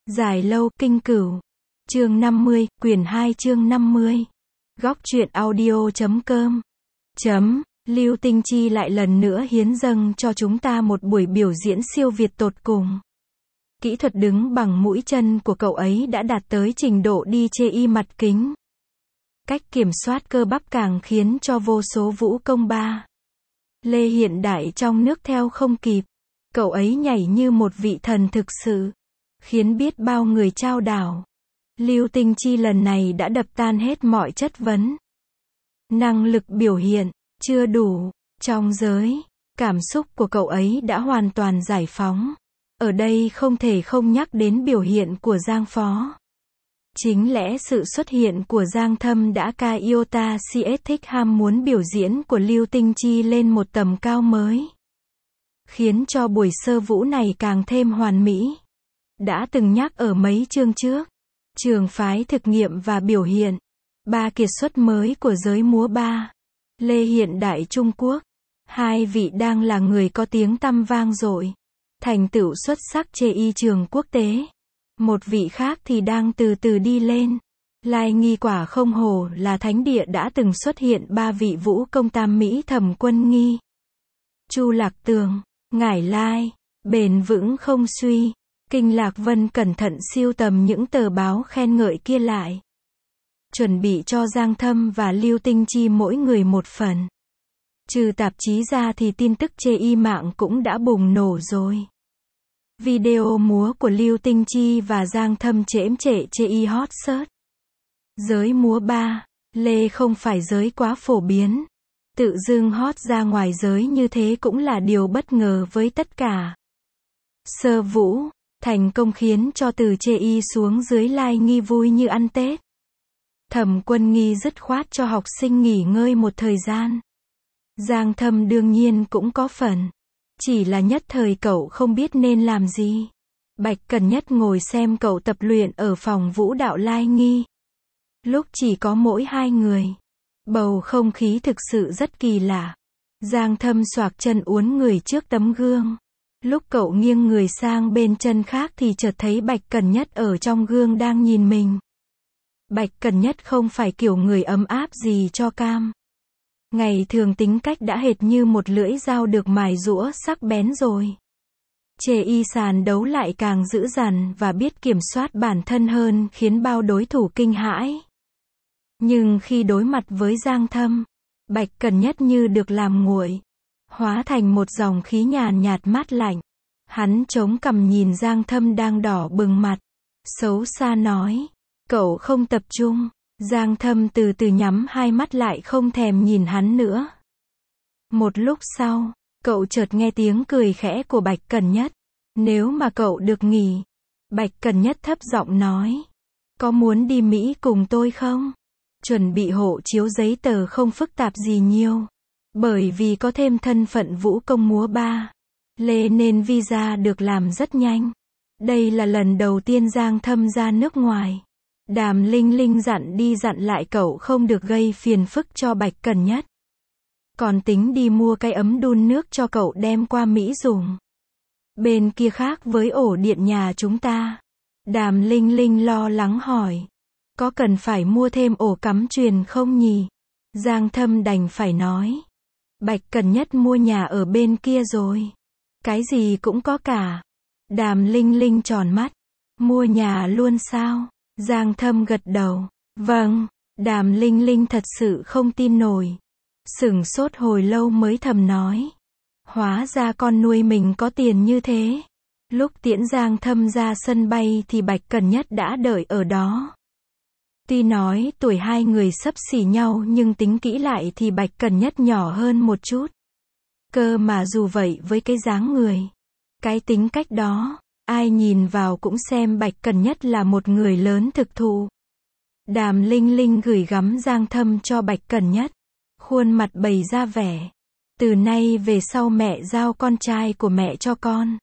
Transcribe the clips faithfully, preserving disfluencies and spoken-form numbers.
Dài lâu, kinh cửu. Chương năm mươi, quyển hai chương năm mươi. Góc truyện audio chấm com. Chấm, Lưu Tinh Chi lại lần nữa hiến dâng cho chúng ta một buổi biểu diễn siêu việt tột cùng. Kỹ thuật đứng bằng mũi chân của cậu ấy đã đạt tới trình độ đi chê y mặt kính. Cách kiểm soát cơ bắp càng khiến cho vô số vũ công ba lê hiện đại trong nước theo không kịp. Cậu ấy nhảy như một vị thần thực sự, khiến biết bao người chao đảo. Lưu Tinh Chi lần này đã đập tan hết mọi chất vấn. Năng lực biểu hiện chưa đủ. Trong giới cảm xúc của cậu ấy đã hoàn toàn giải phóng. Ở đây không thể không nhắc đến biểu hiện của Giang Phó. Chính lẽ sự xuất hiện của Giang Thâm đã ca iota cs thích ham muốn biểu diễn của Lưu Tinh Chi lên một tầm cao mới, khiến cho buổi sơ vũ này càng thêm hoàn mỹ. Đã từng nhắc ở mấy chương trước, trường phái thực nghiệm và biểu hiện, ba kiệt xuất mới của giới múa ba lê hiện đại Trung Quốc. Hai vị đang là người có tiếng tăm vang dội, thành tựu xuất sắc chê y trường quốc tế. Một vị khác thì đang từ từ đi lên. Lai Nghi quả không hổ là thánh địa đã từng xuất hiện ba vị vũ công tam mỹ Thẩm Quân Nghi, Chu Lạc Tường, Ngải Lai, bền vững không suy. Kinh Lạc Vân cẩn thận siêu tầm những tờ báo khen ngợi kia lại, chuẩn bị cho Giang Thâm và Lưu Tinh Chi mỗi người một phần. Trừ tạp chí ra thì tin tức chê y mạng cũng đã bùng nổ rồi. Video múa của Lưu Tinh Chi và Giang Thâm chễm chệ chê y hot search. Giới múa ba lê không phải giới quá phổ biến. Tự dưng hot ra ngoài giới như thế cũng là điều bất ngờ với tất cả. Sơ vũ thành công khiến cho từ chê y xuống dưới Lai Nghi vui như ăn Tết. Thẩm Quân Nghi dứt khoát cho học sinh nghỉ ngơi một thời gian. Giang Thâm đương nhiên cũng có phần. Chỉ là nhất thời cậu không biết nên làm gì. Bạch Cẩn Nhất ngồi xem cậu tập luyện ở phòng vũ đạo Lai Nghi. Lúc chỉ có mỗi hai người, bầu không khí thực sự rất kỳ lạ. Giang Thâm xoạc chân uốn người trước tấm gương. Lúc cậu nghiêng người sang bên chân khác thì chợt thấy Bạch Cẩn Nhất ở trong gương đang nhìn mình. Bạch Cẩn Nhất không phải kiểu người ấm áp gì cho cam. Ngày thường tính cách đã hệt như một lưỡi dao được mài giũa sắc bén rồi. Chê y sàn đấu lại càng dữ dằn và biết kiểm soát bản thân hơn, khiến bao đối thủ kinh hãi. Nhưng khi đối mặt với Giang Thâm, Bạch Cẩn Nhất như được làm nguội, hóa thành một dòng khí nhàn nhạt mát lạnh. Hắn chống cằm nhìn Giang Thâm đang đỏ bừng mặt, xấu xa nói, cậu không tập trung. Giang Thâm từ từ nhắm hai mắt lại không thèm nhìn hắn nữa. Một lúc sau, cậu chợt nghe tiếng cười khẽ của Bạch Cẩn Nhất. Nếu mà cậu được nghỉ, Bạch Cẩn Nhất thấp giọng nói, có muốn đi Mỹ cùng tôi không? Chuẩn bị hộ chiếu giấy tờ không phức tạp gì nhiều. Bởi vì có thêm thân phận vũ công múa ba lê nên visa được làm rất nhanh. Đây là lần đầu tiên Giang Thâm ra nước ngoài. Đàm Linh Linh dặn đi dặn lại cậu không được gây phiền phức cho Bạch Cẩn Nhất. Còn tính đi mua cái ấm đun nước cho cậu đem qua Mỹ dùng. Bên kia khác với ổ điện nhà chúng ta. Đàm Linh Linh lo lắng hỏi, có cần phải mua thêm ổ cắm truyền không nhỉ? Giang Thâm đành phải nói, Bạch Cẩn Nhất mua nhà ở bên kia rồi. Cái gì cũng có cả. Đàm Linh Linh tròn mắt, mua nhà luôn sao? Giang Thâm gật đầu, vâng. Đàm Linh Linh thật sự không tin nổi. Sửng sốt hồi lâu mới thầm nói, hóa ra con nuôi mình có tiền như thế. Lúc tiễn Giang Thâm ra sân bay thì Bạch Cẩn Nhất đã đợi ở đó. Tuy nói tuổi hai người xấp xỉ nhau nhưng tính kỹ lại thì Bạch Cẩn Nhất nhỏ hơn một chút. Cơ mà dù vậy với cái dáng người, cái tính cách đó, ai nhìn vào cũng xem Bạch Cẩn Nhất là một người lớn thực thụ. Đàm Linh Linh gửi gắm Giang Thâm cho Bạch Cẩn Nhất. Khuôn mặt bày ra vẻ, từ nay về sau mẹ giao con trai của mẹ cho con.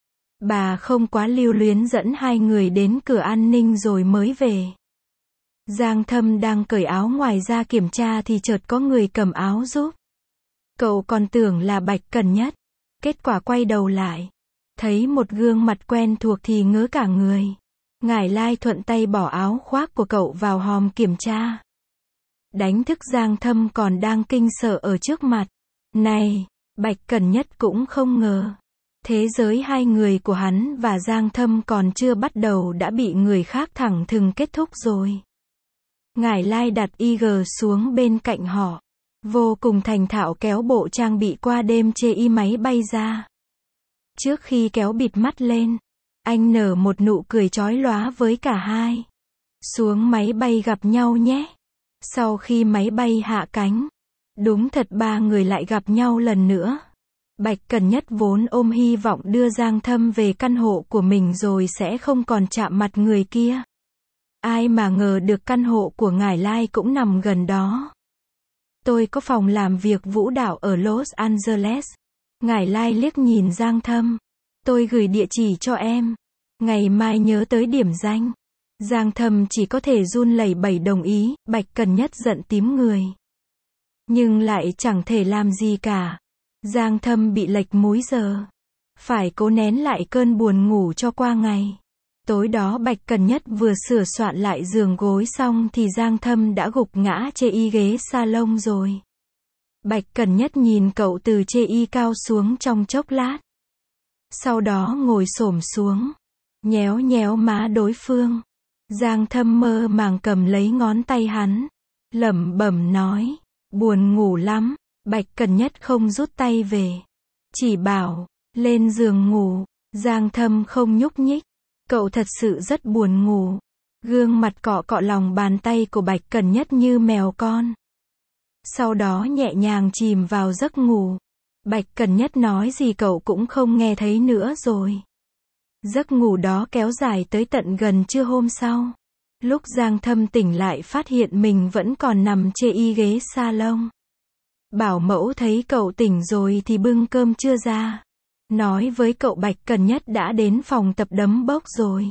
Bà không quá lưu luyến dẫn hai người đến cửa an ninh rồi mới về. Giang Thâm đang cởi áo ngoài ra kiểm tra thì chợt có người cầm áo giúp. Cậu còn tưởng là Bạch Cẩn Nhất. Kết quả quay đầu lại, thấy một gương mặt quen thuộc thì ngớ cả người. Ngải Lai thuận tay bỏ áo khoác của cậu vào hòm kiểm tra. Đánh thức Giang Thâm còn đang kinh sợ ở trước mặt. Này, Bạch Cẩn Nhất cũng không ngờ. Thế giới hai người của hắn và Giang Thâm còn chưa bắt đầu đã bị người khác thẳng thừng kết thúc rồi. Ngải Lai đặt i giê xuống bên cạnh họ. Vô cùng thành thạo kéo bộ trang bị qua đêm chê y máy bay ra. Trước khi kéo bịt mắt lên, anh nở một nụ cười chói lóa với cả hai. Xuống máy bay gặp nhau nhé. Sau khi máy bay hạ cánh, đúng thật ba người lại gặp nhau lần nữa. Bạch Cẩn Nhất vốn ôm hy vọng đưa Giang Thâm về căn hộ của mình rồi sẽ không còn chạm mặt người kia. Ai mà ngờ được căn hộ của Ngải Lai cũng nằm gần đó. Tôi có phòng làm việc vũ đạo ở Los Angeles. Ngải Lai liếc nhìn Giang Thâm. Tôi gửi địa chỉ cho em. Ngày mai nhớ tới điểm danh. Giang Thâm chỉ có thể run lẩy bẩy đồng ý. Bạch Cẩn Nhất giận tím người. Nhưng lại chẳng thể làm gì cả. Giang Thâm bị lệch múi giờ. Phải cố nén lại cơn buồn ngủ cho qua ngày. Tối đó Bạch Cẩn Nhất vừa sửa soạn lại giường gối xong thì Giang Thâm đã gục ngã chê y ghế salon rồi. Bạch Cẩn Nhất nhìn cậu từ chê y cao xuống trong chốc lát. Sau đó ngồi xổm xuống. Nhéo nhéo má đối phương. Giang Thâm mơ màng cầm lấy ngón tay hắn. Lẩm bẩm nói. Buồn ngủ lắm. Bạch Cẩn Nhất không rút tay về. Chỉ bảo. Lên giường ngủ. Giang Thâm không nhúc nhích. Cậu thật sự rất buồn ngủ. Gương mặt cọ cọ lòng bàn tay của Bạch Cẩn Nhất như mèo con. Sau đó nhẹ nhàng chìm vào giấc ngủ. Bạch Cẩn Nhất nói gì cậu cũng không nghe thấy nữa rồi. Giấc ngủ đó kéo dài tới tận gần trưa hôm sau. Lúc Giang Thâm tỉnh lại phát hiện mình vẫn còn nằm chê y ghế salon. Bảo mẫu thấy cậu tỉnh rồi thì bưng cơm trưa ra. Nói với cậu Bạch Cẩn Nhất đã đến phòng tập đấm bốc rồi.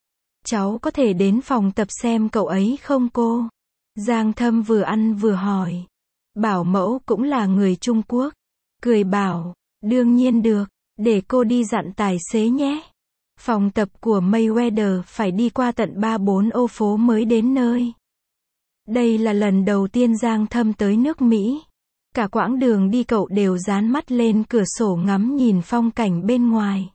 Cháu có thể đến phòng tập xem cậu ấy không cô? Giang Thâm vừa ăn vừa hỏi. Bảo mẫu cũng là người Trung Quốc. Cười bảo, đương nhiên được, để cô đi dặn tài xế nhé. Phòng tập của Mayweather phải đi qua tận ba bốn ô phố mới đến nơi. Đây là lần đầu tiên Giang Thâm tới nước Mỹ. Cả quãng đường đi cậu đều dán mắt lên cửa sổ ngắm nhìn phong cảnh bên ngoài.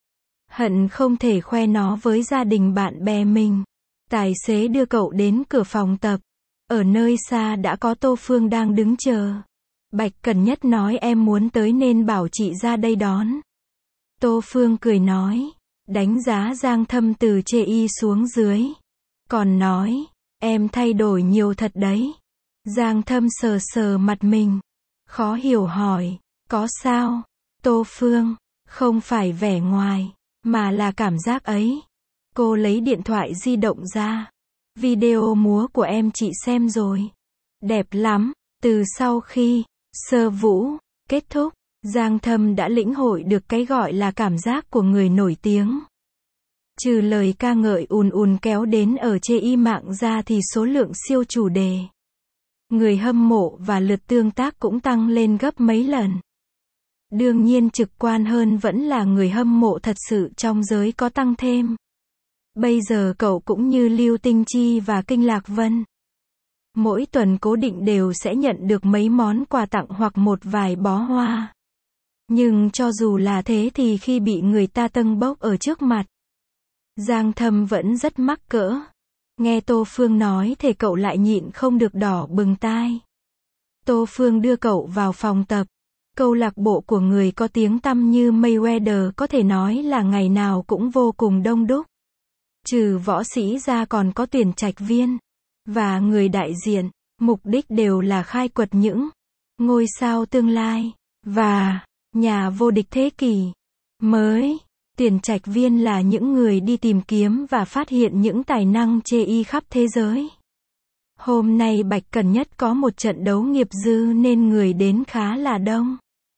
Hận không thể khoe nó với gia đình bạn bè mình. Tài xế đưa cậu đến cửa phòng tập. Ở nơi xa đã có Tô Phương đang đứng chờ. Bạch Cẩn Nhất nói em muốn tới nên bảo chị ra đây đón. Tô Phương cười nói. Đánh giá Giang Thâm từ chê y xuống dưới. Còn nói, em thay đổi nhiều thật đấy. Giang Thâm sờ sờ mặt mình. Khó hiểu hỏi, có sao? Tô Phương, không phải vẻ ngoài, mà là cảm giác ấy. Cô lấy điện thoại di động ra. Video múa của em chị xem rồi. Đẹp lắm. Từ sau khi sơ vũ kết thúc, Giang Thâm đã lĩnh hội được cái gọi là cảm giác của người nổi tiếng. Trừ lời ca ngợi ùn ùn kéo đến ở chê y mạng ra thì số lượng siêu chủ đề, người hâm mộ và lượt tương tác cũng tăng lên gấp mấy lần. Đương nhiên trực quan hơn vẫn là người hâm mộ thật sự trong giới có tăng thêm. Bây giờ cậu cũng như Lưu Tinh Chi và Kinh Lạc Vân. Mỗi tuần cố định đều sẽ nhận được mấy món quà tặng hoặc một vài bó hoa. Nhưng cho dù là thế thì khi bị người ta tâng bốc ở trước mặt, Giang Thâm vẫn rất mắc cỡ. Nghe Tô Phương nói thì cậu lại nhịn không được đỏ bừng tai. Tô Phương đưa cậu vào phòng tập. Câu lạc bộ của người có tiếng tăm như Mayweather có thể nói là ngày nào cũng vô cùng đông đúc. Trừ võ sĩ ra còn có tuyển trạch viên và người đại diện, mục đích đều là khai quật những ngôi sao tương lai và nhà vô địch thế kỷ mới. Tuyển trạch viên là những người đi tìm kiếm và phát hiện những tài năng chê y khắp thế giới. Hôm nay Bạch Cẩn Nhất có một trận đấu nghiệp dư nên người đến khá là đông.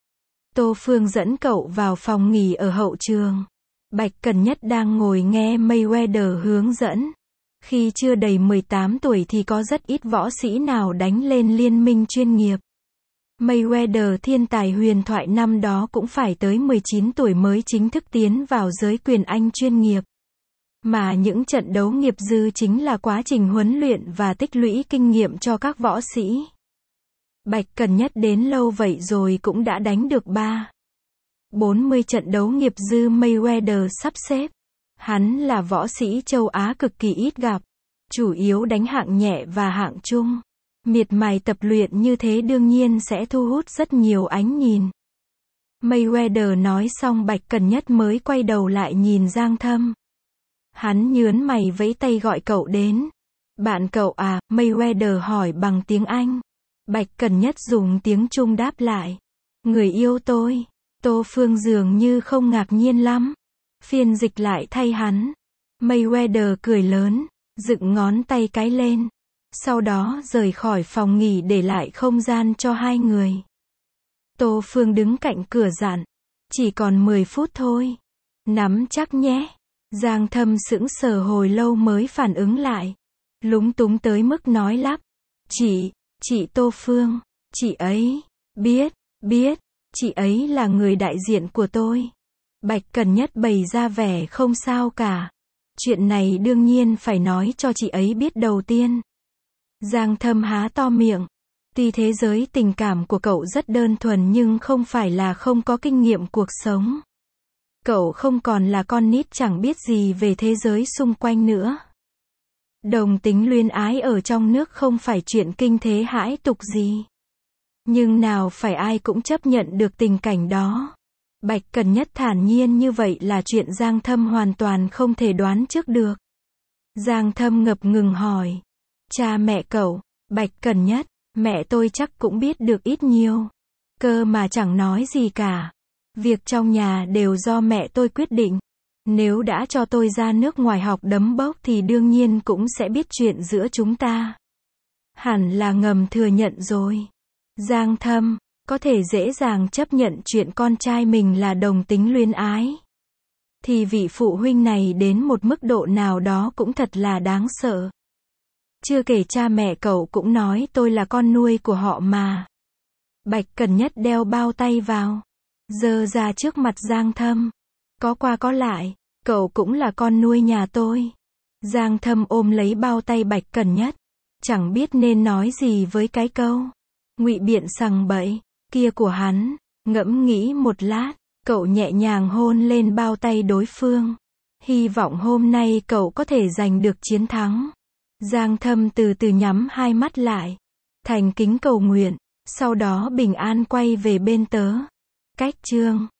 Tô Phương dẫn cậu vào phòng nghỉ ở hậu trường. Bạch Cẩn Nhất đang ngồi nghe Mayweather hướng dẫn. Khi chưa đầy mười tám tuổi thì có rất ít võ sĩ nào đánh lên liên minh chuyên nghiệp. Mayweather thiên tài huyền thoại năm đó cũng phải tới mười chín tuổi mới chính thức tiến vào giới quyền Anh chuyên nghiệp. Mà những trận đấu nghiệp dư chính là quá trình huấn luyện và tích lũy kinh nghiệm cho các võ sĩ. Bạch Cần Nhất đến lâu vậy rồi cũng đã đánh được ba bốn mươi trận đấu nghiệp dư Mayweather sắp xếp. Hắn là võ sĩ châu Á cực kỳ ít gặp, chủ yếu đánh hạng nhẹ và hạng trung. Miệt mài tập luyện như thế đương nhiên sẽ thu hút rất nhiều ánh nhìn. Mayweather nói xong Bạch Cần Nhất mới quay đầu lại nhìn Giang Thâm. Hắn nhớn mày vẫy tay gọi cậu đến. Bạn cậu à, Mayweather hỏi bằng tiếng Anh. Bạch Cần Nhất dùng tiếng Trung đáp lại. Người yêu tôi. Tô Phương dường như không ngạc nhiên lắm. Phiên dịch lại thay hắn. Mayweather cười lớn, dựng ngón tay cái lên. Sau đó rời khỏi phòng nghỉ để lại không gian cho hai người. Tô Phương đứng cạnh cửa dặn. Chỉ còn mười phút thôi. Nắm chắc nhé. Giang Thâm sững sờ hồi lâu mới phản ứng lại. Lúng túng tới mức nói lắp. Chị, chị Tô Phương, chị ấy, biết, biết, chị ấy là người đại diện của tôi. Bạch Cần Nhất bày ra vẻ không sao cả. Chuyện này đương nhiên phải nói cho chị ấy biết đầu tiên. Giang Thâm há to miệng. Tuy thế giới tình cảm của cậu rất đơn thuần nhưng không phải là không có kinh nghiệm cuộc sống. Cậu không còn là con nít chẳng biết gì về thế giới xung quanh nữa. Đồng tính luyến ái ở trong nước không phải chuyện kinh thế hãi tục gì. Nhưng nào phải ai cũng chấp nhận được tình cảnh đó. Bạch Cần Nhất thản nhiên như vậy là chuyện Giang Thâm hoàn toàn không thể đoán trước được. Giang Thâm ngập ngừng hỏi. Cha mẹ cậu, Bạch Cần Nhất, mẹ tôi chắc cũng biết được ít nhiều. Cơ mà chẳng nói gì cả. Việc trong nhà đều do mẹ tôi quyết định. Nếu đã cho tôi ra nước ngoài học đấm bốc thì đương nhiên cũng sẽ biết chuyện giữa chúng ta. Hẳn là ngầm thừa nhận rồi. Giang Thâm, có thể dễ dàng chấp nhận chuyện con trai mình là đồng tính luyến ái. Thì vị phụ huynh này đến một mức độ nào đó cũng thật là đáng sợ. Chưa kể cha mẹ cậu cũng nói tôi là con nuôi của họ mà. Bạch Cần Nhất đeo bao tay vào. Giơ ra trước mặt Giang Thâm. Có qua có lại, cậu cũng là con nuôi nhà tôi. Giang Thâm ôm lấy bao tay Bạch Cần Nhất. Chẳng biết nên nói gì với cái câu ngụy biện sằng bậy kia của hắn. Ngẫm nghĩ một lát, cậu nhẹ nhàng hôn lên bao tay đối phương. Hy vọng hôm nay cậu có thể giành được chiến thắng. Giang Thâm từ từ nhắm hai mắt lại. Thành kính cầu nguyện. Sau đó bình an quay về bên tớ. Cách chương